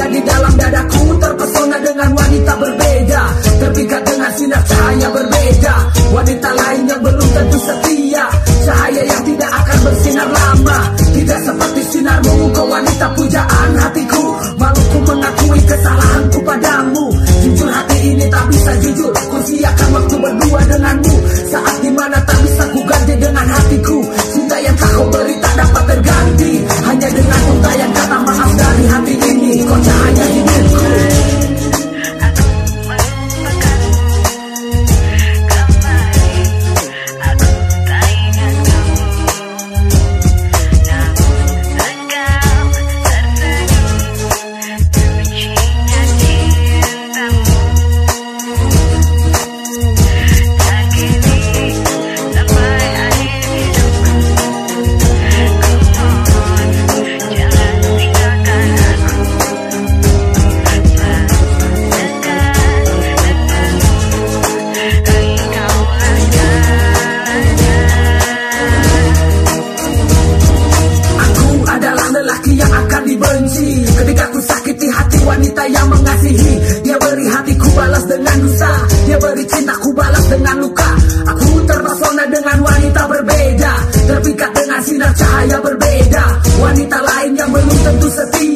di dalam dadaku, terpesona dengan wanita berbeda, terpikat dengan sinar cahaya berbeda. Wanita lain yang belum tentu setia, cahaya yang tidak akan bersinar lama. Tidak seperti sinarmu, kau wanita pujaan hatiku. Malu ku mengakui kesalahanku padamu. Jujur hati ini tak bisa jujur, ku siakan waktu berdua denganmu. Saat dimana tak bisa ku ganti dengan hatiku. Cinta yang tak kau beri tak dapat terganti, hanya dengan untayan kata maaf dari hati ini. Kau cahaya hidupku. Ketika ku sakiti hati wanita yang mengasihi, dia beri hatiku balas dengan dusta, dia beri cintaku balas dengan luka. Aku terpesona dengan wanita berbeda, terpikat dengan sinar cahaya berbeda. Wanita lain yang belum tentu setia,